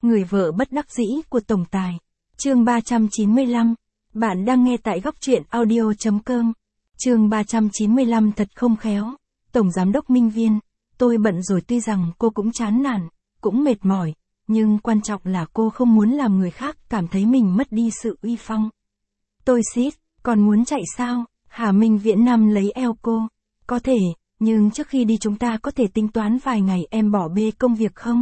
Người vợ bất đắc dĩ của tổng tài. Chương 395. Bạn đang nghe tại góc truyện audio.com. Chương 395 thật không khéo. Tổng giám đốc Minh Viên, tôi bận rồi, tuy rằng cô cũng chán nản, cũng mệt mỏi, nhưng quan trọng là cô không muốn làm người khác cảm thấy mình mất đi sự uy phong. Tôi xít, còn muốn chạy sao? Hà Minh Viễn nắm lấy eo cô. Có thể, nhưng trước khi đi chúng ta có thể tính toán vài ngày, em bỏ bê công việc không?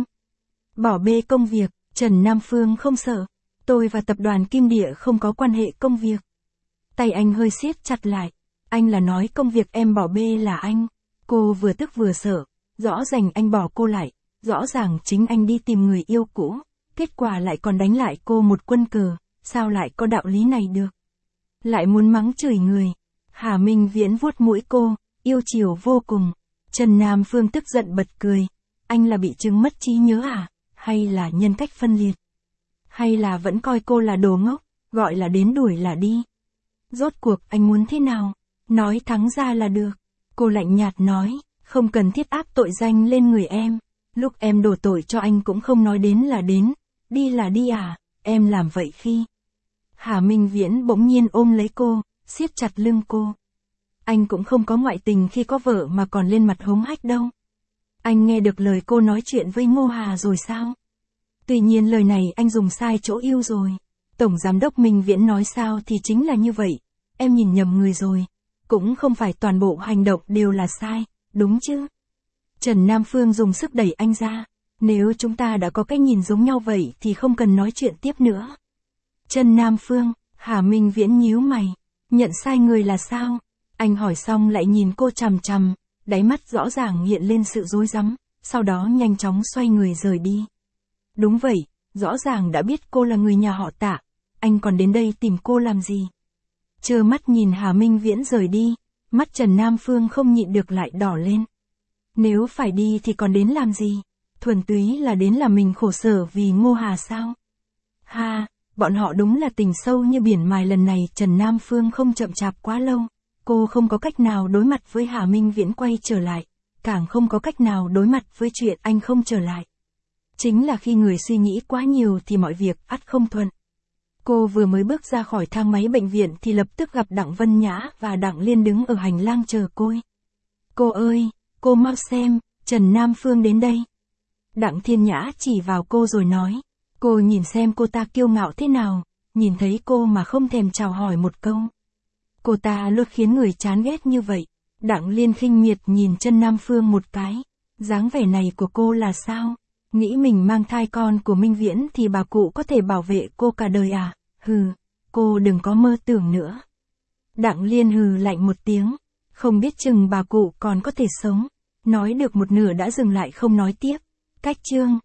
Bỏ bê công việc, Trần Nam Phương không sợ. Tôi và tập đoàn Kim Địa không có quan hệ công việc. Tay anh hơi siết chặt lại. Anh là nói công việc em bỏ bê là anh. Cô vừa tức vừa sợ. Rõ ràng anh bỏ cô lại. Rõ ràng chính anh đi tìm người yêu cũ. Kết quả lại còn đánh lại cô một quân cờ. Sao lại có đạo lý này được? Lại muốn mắng chửi người. Hà Minh Viễn vuốt mũi cô, yêu chiều vô cùng. Trần Nam Phương tức giận bật cười. Anh là bị chứng mất trí nhớ à? Hay là nhân cách phân liệt? Hay là vẫn coi cô là đồ ngốc, gọi là đến đuổi là đi? Rốt cuộc anh muốn thế nào? Nói thắng ra là được. Cô lạnh nhạt nói, không cần thiết áp tội danh lên người em. Lúc em đổ tội cho anh cũng không nói đến là đến, đi là đi à, em làm vậy khi. Hà Minh Viễn bỗng nhiên ôm lấy cô, siết chặt lưng cô. Anh cũng không có ngoại tình khi có vợ mà còn lên mặt hống hách đâu. Anh nghe được lời cô nói chuyện với Ngô Hà rồi sao? Tuy nhiên lời này anh dùng sai chỗ yêu rồi. Tổng giám đốc Minh Viễn nói sao thì chính là như vậy. Em nhìn nhầm người rồi. Cũng không phải toàn bộ hành động đều là sai, đúng chứ? Trần Nam Phương dùng sức đẩy anh ra. Nếu chúng ta đã có cái nhìn giống nhau vậy thì không cần nói chuyện tiếp nữa. Trần Nam Phương, Hà Minh Viễn nhíu mày. Nhận sai người là sao? Anh hỏi xong lại nhìn cô chằm chằm. Đáy mắt rõ ràng hiện lên sự rối rắm, sau đó nhanh chóng xoay người rời đi. Đúng vậy, rõ ràng đã biết cô là người nhà họ Tạ, anh còn đến đây tìm cô làm gì? Trơ mắt nhìn Hà Minh Viễn rời đi, mắt Trần Nam Phương không nhịn được lại đỏ lên. Nếu phải đi thì còn đến làm gì? Thuần túy là đến làm mình khổ sở vì Ngô Hà sao? Ha, bọn họ đúng là tình sâu như biển mài. Lần này Trần Nam Phương không chậm chạp quá lâu. Cô không có cách nào đối mặt với Hà Minh Viễn quay trở lại, càng không có cách nào đối mặt với chuyện anh không trở lại. Chính là khi người suy nghĩ quá nhiều thì mọi việc ắt không thuận. Cô vừa mới bước ra khỏi thang máy bệnh viện thì lập tức gặp Đặng Vân Nhã và Đặng Liên đứng ở hành lang chờ cô. Cô ơi, cô mau xem, Trần Nam Phương đến đây. Đặng Thiên Nhã chỉ vào cô rồi nói, cô nhìn xem cô ta kiêu ngạo thế nào, nhìn thấy cô mà không thèm chào hỏi một câu. Cô ta luôn khiến người chán ghét như vậy. Đặng Liên khinh miệt nhìn Trần Nam Phương một cái. Dáng vẻ này của cô là sao? Nghĩ mình mang thai con của Minh Viễn thì bà cụ có thể bảo vệ cô cả đời à? Hừ, cô đừng có mơ tưởng nữa. Đặng Liên hừ lạnh một tiếng. Không biết chừng bà cụ còn có thể sống. Nói được một nửa đã dừng lại không nói tiếp. Cách chương.